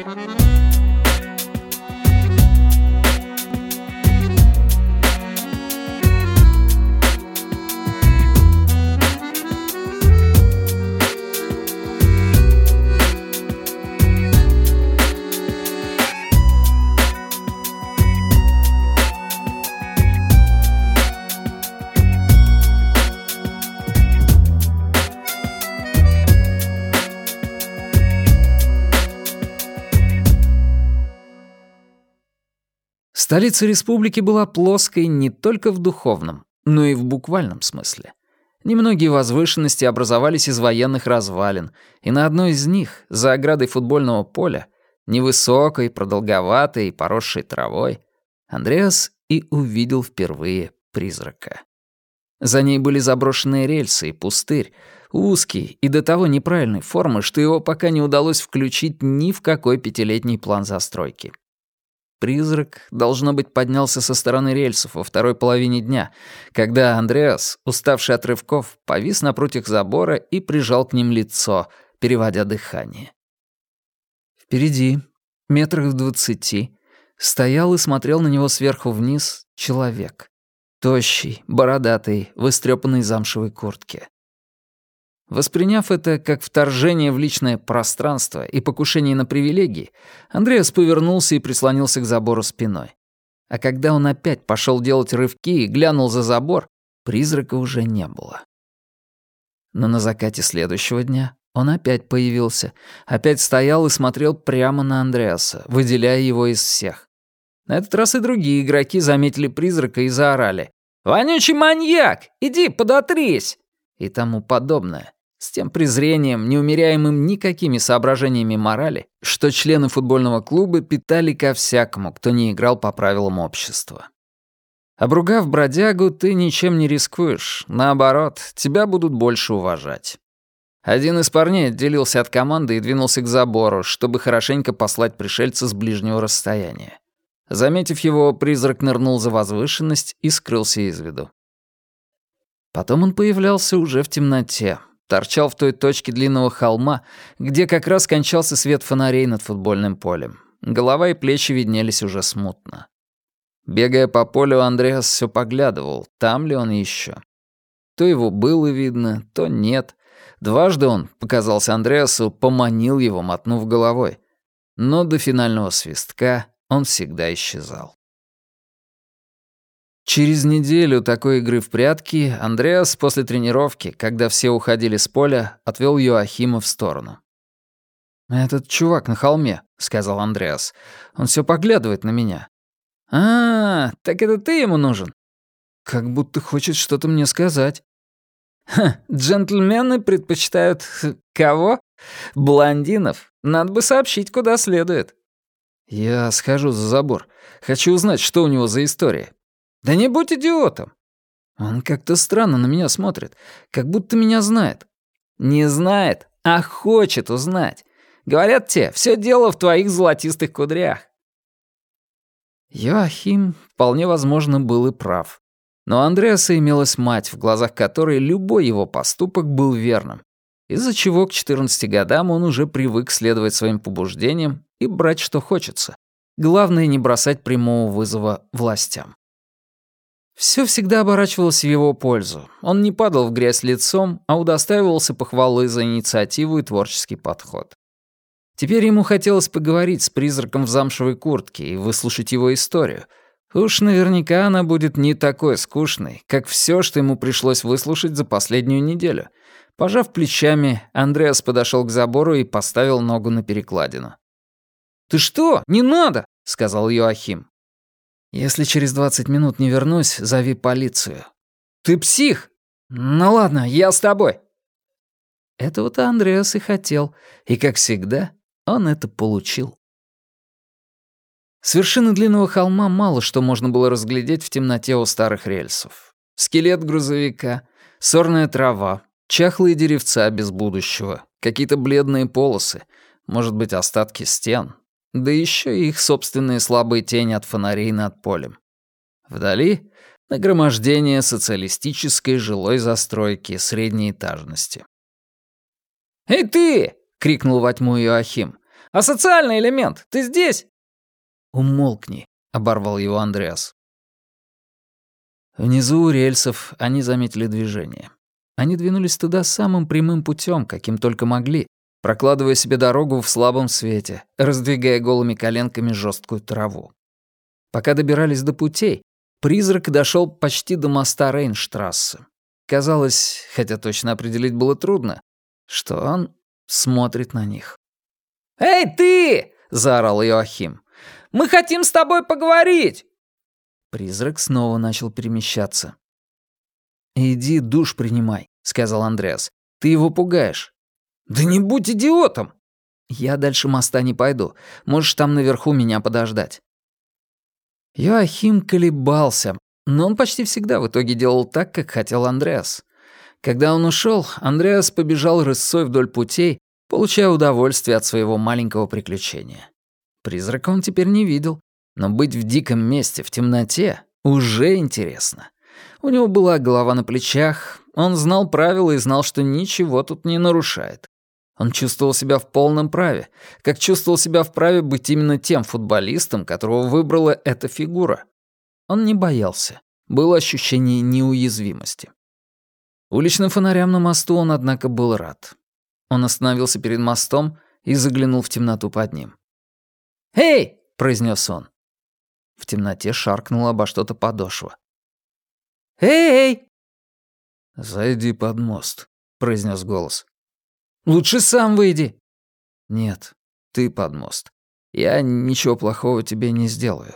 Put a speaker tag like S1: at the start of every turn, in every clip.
S1: Столица республики была плоской не только в духовном, но и в буквальном смысле. Немногие возвышенности образовались из военных развалин, и на одной из них, за оградой футбольного поля, невысокой, продолговатой и поросшей травой, Андреас и увидел впервые призрака. За ней были заброшенные рельсы и пустырь, узкий и до того неправильной формы, что его пока не удалось включить ни в какой пятилетний план застройки. Призрак, должно быть, поднялся со стороны рельсов во второй половине дня, когда Андреас, уставший от рывков, повис напротив забора и прижал к ним лицо, переводя дыхание. Впереди, метрах в 20, стоял и смотрел на него сверху вниз человек. Тощий, бородатый, в истрёпанной замшевой куртке. Восприняв это как вторжение в личное пространство и покушение на привилегии, Андреас повернулся и прислонился к забору спиной. А когда он опять пошел делать рывки и глянул за забор, призрака уже не было. Но на закате следующего дня он опять появился, опять стоял и смотрел прямо на Андреаса, выделяя его из всех. На этот раз и другие игроки заметили призрака и заорали: «Вонючий маньяк! Иди, подотрись!» и тому подобное, с тем презрением, не умеряемым никакими соображениями морали, что члены футбольного клуба питали ко всякому, кто не играл по правилам общества. Обругав бродягу, ты ничем не рискуешь, наоборот, тебя будут больше уважать. Один из парней отделился от команды и двинулся к забору, чтобы хорошенько послать пришельца с ближнего расстояния. Заметив его, призрак нырнул за возвышенность и скрылся из виду. Потом он появлялся уже в темноте, торчал в той точке длинного холма, где как раз кончался свет фонарей над футбольным полем. Голова и плечи виднелись уже смутно. Бегая по полю, Андреас все поглядывал, там ли он еще. То его было видно, то нет. Дважды он, показался Андреасу, поманил его, мотнув головой. Но до финального свистка он всегда исчезал. Через неделю такой игры в прятки Андреас после тренировки, когда все уходили с поля, отвел Йоахима в сторону. «Этот чувак на холме», — сказал Андреас. «Он все поглядывает на меня». Так это ты ему нужен?» «Как будто хочет что-то мне сказать». Джентльмены предпочитают кого? Блондинов. Надо бы сообщить, куда следует». «Я схожу за забор. Хочу узнать, что у него за история». «Да не будь идиотом!» «Он как-то странно на меня смотрит, как будто меня знает». «Не знает, а хочет узнать. Говорят те, все дело в твоих золотистых кудрях». Йоахим, вполне возможно, был и прав. Но у Андреаса имелась мать, в глазах которой любой его поступок был верным, из-за чего к 14 годам он уже привык следовать своим побуждениям и брать, что хочется. Главное, не бросать прямого вызова властям. Все всегда оборачивалось в его пользу. Он не падал в грязь лицом, а удостаивался похвалы за инициативу и творческий подход. Теперь ему хотелось поговорить с призраком в замшевой куртке и выслушать его историю. Уж наверняка она будет не такой скучной, как все, что ему пришлось выслушать за последнюю неделю. Пожав плечами, Андреас подошел к забору и поставил ногу на перекладину. «Ты что? Не надо!» — сказал Йоахим. «Если через 20 минут не вернусь, зови полицию». «Ты псих! Ну ладно, я с тобой». Этого-то Андреас и хотел, и, как всегда, он это получил. С вершины длинного холма мало что можно было разглядеть в темноте у старых рельсов. Скелет грузовика, сорная трава, чахлые деревца без будущего, какие-то бледные полосы, может быть, остатки стен. Да еще и их собственные слабые тени от фонарей над полем. Вдали — нагромождение социалистической жилой застройки средней этажности. «Эй ты!» — крикнул во тьму Йоахим. А социальный элемент? Ты здесь?» «Умолкни», — оборвал его Андреас. Внизу у рельсов они заметили движение. Они двинулись туда самым прямым путем, каким только могли, прокладывая себе дорогу в слабом свете, раздвигая голыми коленками жесткую траву. Пока добирались до путей, призрак дошел почти до моста Рейнштрассе. Казалось, хотя точно определить было трудно, что он смотрит на них. «Эй, ты!» — заорал Йоахим. «Мы хотим с тобой поговорить!» Призрак снова начал перемещаться. «Иди душ принимай», — сказал Андреас. «Ты его пугаешь». «Да не будь идиотом!» «Я дальше моста не пойду. Можешь там наверху меня подождать». Йоахим колебался, но он почти всегда в итоге делал так, как хотел Андреас. Когда он ушел, Андреас побежал рысцой вдоль путей, получая удовольствие от своего маленького приключения. Призрака он теперь не видел, но быть в диком месте, в темноте, уже интересно. У него была голова на плечах, он знал правила и знал, что ничего тут не нарушает. Он чувствовал себя в полном праве, как чувствовал себя вправе быть именно тем футболистом, которого выбрала эта фигура. Он не боялся, было ощущение неуязвимости. Уличным фонарям на мосту он, однако, был рад. Он остановился перед мостом и заглянул в темноту под ним. «Эй!» — произнес он. В темноте шаркнула обо что-то подошва. «Эй!» «Зайди под мост», — произнес голос. «Лучше сам выйди». «Нет, ты под мост. Я ничего плохого тебе не сделаю».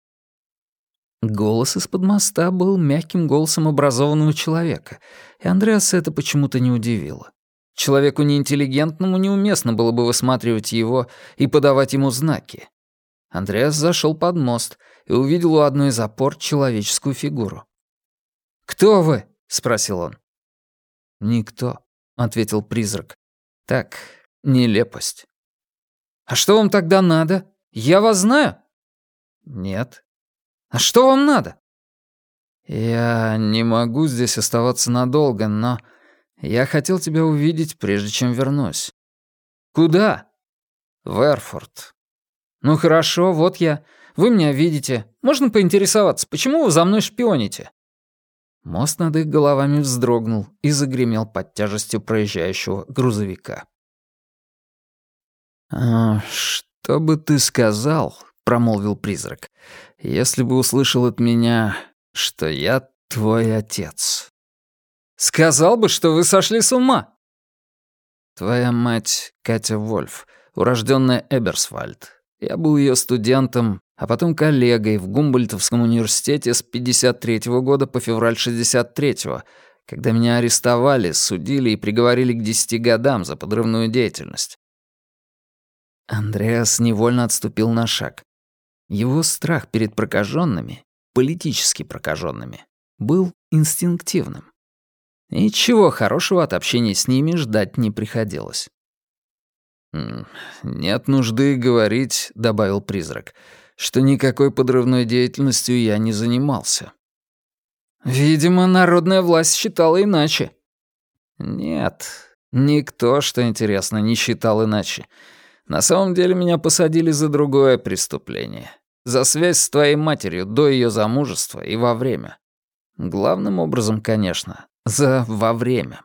S1: Голос из-под моста был мягким голосом образованного человека, и Андреаса это почему-то не удивило. Человеку неинтеллигентному неуместно было бы высматривать его и подавать ему знаки. Андреас зашел под мост и увидел у одной из опор человеческую фигуру. «Кто вы?» — спросил он. «Никто», — ответил призрак. «Так, нелепость». «А что вам тогда надо? Я вас знаю?» «Нет». «А что вам надо?» «Я не могу здесь оставаться надолго, но я хотел тебя увидеть, прежде чем вернусь». «Куда?» «В Эрфурт». «Ну хорошо, вот я. Вы меня видите. Можно поинтересоваться, почему вы за мной шпионите?» Мост над их головами вздрогнул и загремел под тяжестью проезжающего грузовика. «Что бы ты сказал, — промолвил призрак, — если бы услышал от меня, что я твой отец?» «Сказал бы, что вы сошли с ума!» «Твоя мать Катя Вольф, урожденная Эберсвальд. Я был ее студентом, а потом коллегой в Гумбольдтовском университете с 53-го года по февраль 63-го, когда меня арестовали, судили и приговорили к 10 годам за подрывную деятельность». Андреас невольно отступил на шаг. Его страх перед прокаженными, политически прокаженными, был инстинктивным. Ничего хорошего от общения с ними ждать не приходилось. «Нет нужды говорить, — добавил призрак, — что никакой подрывной деятельностью я не занимался». «Видимо, народная власть считала иначе». «Нет, никто, что интересно, не считал иначе. На самом деле меня посадили за другое преступление. За связь с твоей матерью до ее замужества и во время. Главным образом, конечно, за во время».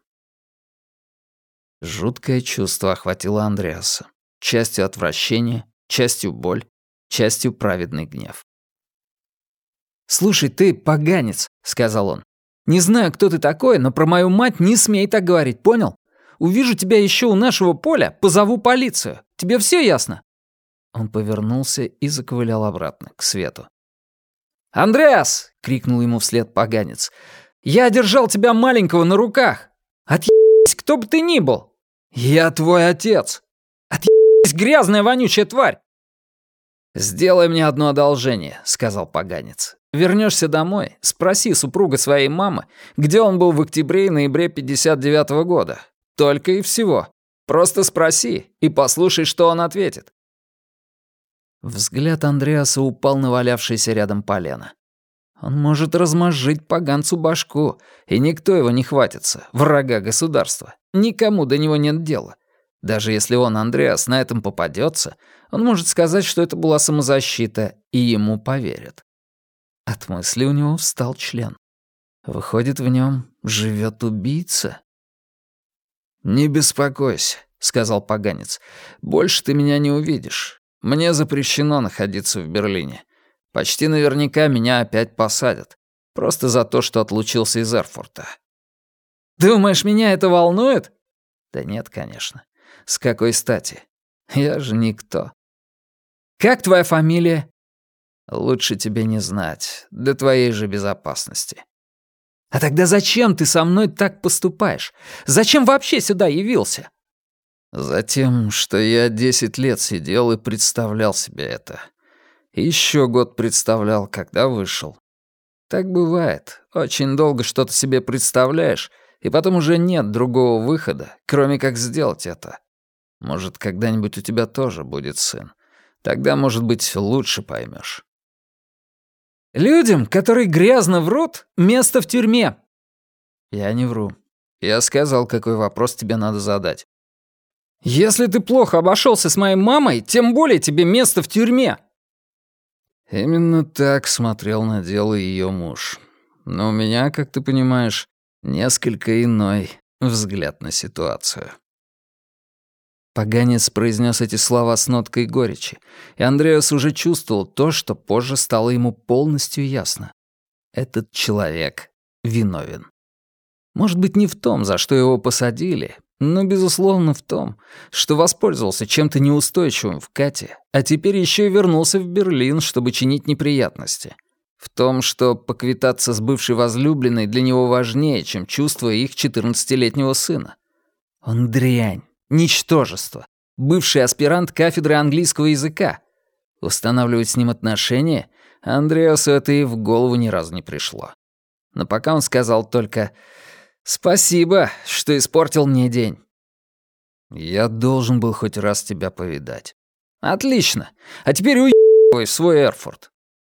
S1: Жуткое чувство охватило Андреаса. Частью отвращение, частью боль, частью праведный гнев. «Слушай, ты поганец», — сказал он. «Не знаю, кто ты такой, но про мою мать не смей так говорить, понял? Увижу тебя еще у нашего поля, позову полицию. Тебе все ясно?» Он повернулся и заковылял обратно, к свету. «Андреас!» — крикнул ему вслед поганец. «Я держал тебя маленького на руках! Отъебись, кто бы ты ни был! Я твой отец! Отъебись, грязная вонючая тварь!» «Сделай мне одно одолжение», — сказал поганец. «Вернешься домой, спроси супруга своей мамы, где он был в октябре и ноябре 59-го года. Только и всего. Просто спроси и послушай, что он ответит». Взгляд Андреаса упал на валявшееся рядом полено. Он может размозжить поганцу башку, и никто его не хватится, врага государства. Никому до него нет дела. Даже если он, Андреас, на этом попадется, он может сказать, что это была самозащита, и ему поверят. От мысли у него встал член. Выходит, в нем живет убийца? «Не беспокойся», — сказал поганец. «Больше ты меня не увидишь. Мне запрещено находиться в Берлине. Почти наверняка меня опять посадят. Просто за то, что отлучился из Эрфурта». «Думаешь, меня это волнует?» «Да нет, конечно. С какой стати? Я же никто». «Как твоя фамилия?» «Лучше тебе не знать. Для твоей же безопасности». «А тогда зачем ты со мной так поступаешь? Зачем вообще сюда явился?» «Затем, что я 10 лет сидел и представлял себе это. И еще год представлял, когда вышел. Так бывает. Очень долго что-то себе представляешь, и потом уже нет другого выхода, кроме как сделать это. Может, когда-нибудь у тебя тоже будет сын. Тогда, может быть, лучше поймешь». «Людям, которые грязно врут, место в тюрьме». «Я не вру. Я сказал, какой вопрос тебе надо задать». «Если ты плохо обошелся с моей мамой, тем более тебе место в тюрьме». Именно так смотрел на дело ее муж. Но у меня, как ты понимаешь, несколько иной взгляд на ситуацию. Поганец произнес эти слова с ноткой горечи, и Андреас уже чувствовал то, что позже стало ему полностью ясно. Этот человек виновен. Может быть, не в том, за что его посадили, но, безусловно, в том, что воспользовался чем-то неустойчивым в Кате, а теперь еще и вернулся в Берлин, чтобы чинить неприятности. В том, что поквитаться с бывшей возлюбленной для него важнее, чем чувство их 14-летнего сына. Он дрянь. Ничтожество. Бывший аспирант кафедры английского языка. Устанавливать с ним отношения Андреасу это и в голову ни разу не пришло. Но пока он сказал только «Спасибо, что испортил мне день». «Я должен был хоть раз тебя повидать». «Отлично. А теперь уебывай в свой Эрфурт».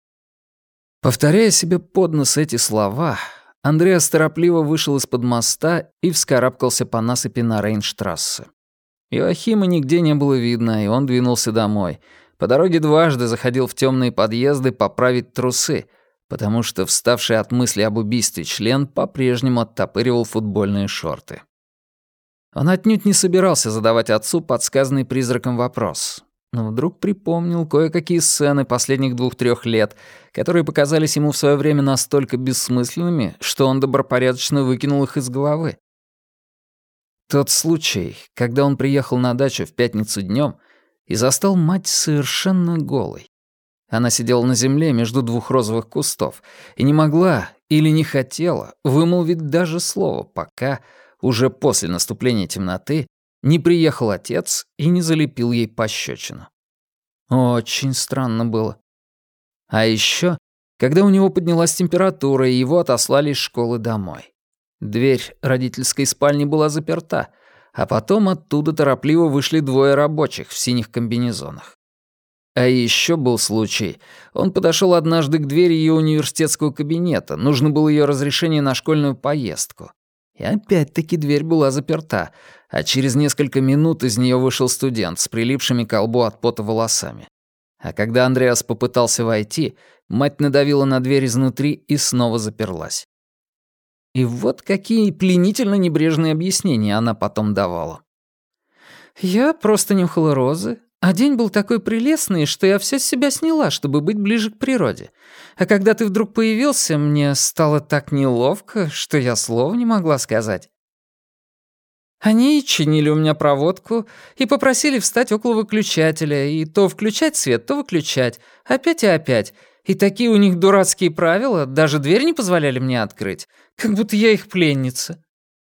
S1: Повторяя себе под нос эти слова, Андреас торопливо вышел из-под моста и вскарабкался по насыпи на Рейнштрассе. Иоахима нигде не было видно, и он двинулся домой. По дороге дважды заходил в темные подъезды поправить трусы, потому что вставший от мысли об убийстве член по-прежнему оттопыривал футбольные шорты. Он отнюдь не собирался задавать отцу подсказанный призраком вопрос, но вдруг припомнил кое-какие сцены последних 2-3 лет, которые показались ему в свое время настолько бессмысленными, что он добропорядочно выкинул их из головы. Тот случай, когда он приехал на дачу в пятницу днем и застал мать совершенно голой. Она сидела на земле между 2 розовых кустов и не могла или не хотела вымолвить даже слова, пока, уже после наступления темноты, не приехал отец и не залепил ей пощечину. Очень странно было. А еще, когда у него поднялась температура, и его отослали из школы домой. Дверь родительской спальни была заперта, а потом оттуда торопливо вышли 2 рабочих в синих комбинезонах. А еще был случай. Он подошел однажды к двери ее университетского кабинета, нужно было ее разрешение на школьную поездку. И опять-таки дверь была заперта, а через несколько минут из нее вышел студент с прилипшими к лбу от пота волосами. А когда Андреас попытался войти, мать надавила на дверь изнутри и снова заперлась. И вот какие пленительно небрежные объяснения она потом давала. «Я просто нюхала розы, а день был такой прелестный, что я все с себя сняла, чтобы быть ближе к природе. А когда ты вдруг появился, мне стало так неловко, что я слова не могла сказать». Они чинили у меня проводку и попросили встать около выключателя, и то включать свет, то выключать, опять и опять. И такие у них дурацкие правила, даже дверь не позволяли мне открыть, как будто я их пленница.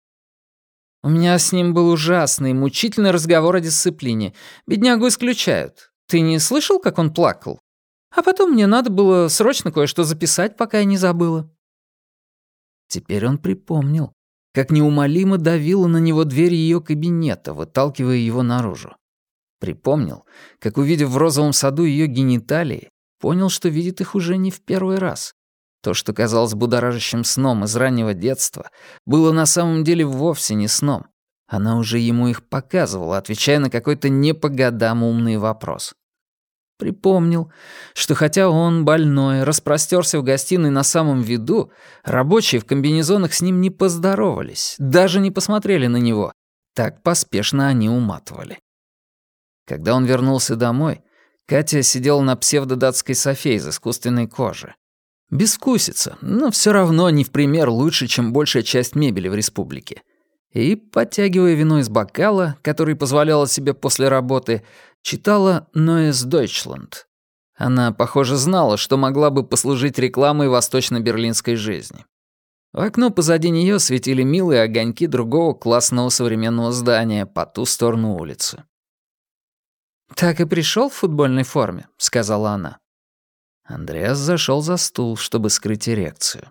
S1: У меня с ним был ужасный, мучительный разговор о дисциплине. Беднягу исключают. Ты не слышал, как он плакал? А потом мне надо было срочно кое-что записать, пока я не забыла». Теперь он припомнил, как неумолимо давила на него дверь ее кабинета, выталкивая его наружу. Припомнил, как, увидев в розовом саду ее гениталии, понял, что видит их уже не в первый раз. То, что казалось будоражащим сном из раннего детства, было на самом деле вовсе не сном. Она уже ему их показывала, отвечая на какой-то не по годам умный вопрос. Припомнил, что хотя он, больной, распростерся в гостиной на самом виду, рабочие в комбинезонах с ним не поздоровались, даже не посмотрели на него. Так поспешно они уматывали. Когда он вернулся домой, Катя сидела на псевдодатской софе из искусственной кожи. Бескусица, но все равно не в пример лучше, чем большая часть мебели в республике. И, подтягивая вино из бокала, который позволяла себе после работы, читала «Neues Deutschland». Она, похоже, знала, что могла бы послужить рекламой восточно-берлинской жизни. В окно позади нее светили милые огоньки другого классного современного здания по ту сторону улицы. «Так и пришел в футбольной форме», — сказала она. Андреас зашел за стул, чтобы скрыть эрекцию.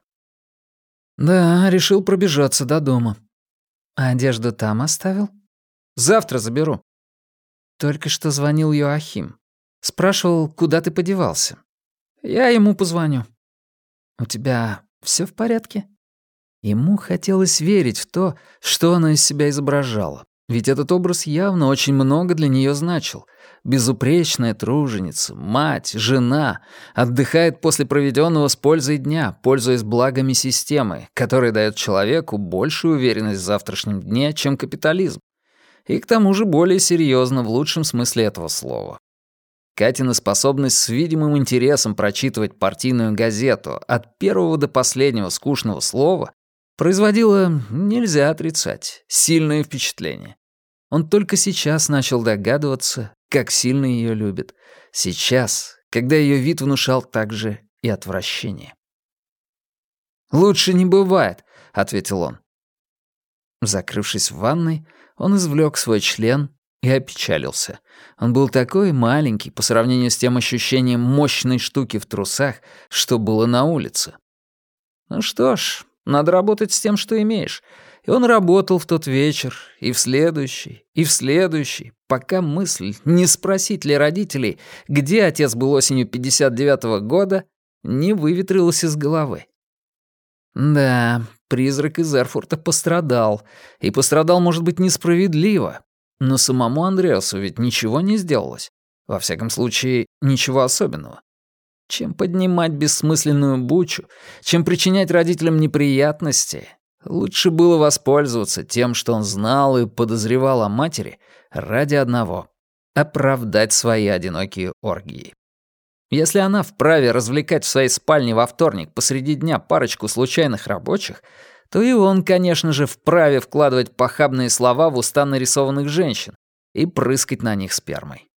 S1: «Да, решил пробежаться до дома». «А одежду там оставил?» «Завтра заберу». Только что звонил Йоахим. Спрашивал, куда ты подевался. Я ему позвоню. У тебя все в порядке? Ему хотелось верить в то, что она из себя изображала. Ведь этот образ явно очень много для нее значил. Безупречная труженица, мать, жена, отдыхает после проведенного с пользой дня, пользуясь благами системы, которая дает человеку большую уверенность в завтрашнем дне, чем капитализм. И к тому же более серьезно в лучшем смысле этого слова. Катина способность с видимым интересом прочитывать партийную газету от первого до последнего скучного слова производила, нельзя отрицать, сильное впечатление. Он только сейчас начал догадываться, как сильно ее любит. Сейчас, когда ее вид внушал также и отвращение. «Лучше не бывает», — ответил он. Закрывшись в ванной, он извлек свой член и опечалился. Он был такой маленький по сравнению с тем ощущением мощной штуки в трусах, что было на улице. Ну что ж, надо работать с тем, что имеешь. И он работал в тот вечер, и в следующий, пока мысль, не спросить ли родителей, где отец был осенью 59-го года, не выветрилась из головы. Да, призрак из Эрфурта пострадал. И пострадал, может быть, несправедливо. Но самому Андреасу ведь ничего не сделалось. Во всяком случае, ничего особенного. Чем поднимать бессмысленную бучу, чем причинять родителям неприятности, лучше было воспользоваться тем, что он знал и подозревал о матери, ради одного — оправдать свои одинокие оргии. Если она вправе развлекать в своей спальне во вторник посреди дня парочку случайных рабочих, то и он, конечно же, вправе вкладывать похабные слова в уста нарисованных женщин и прыскать на них спермой.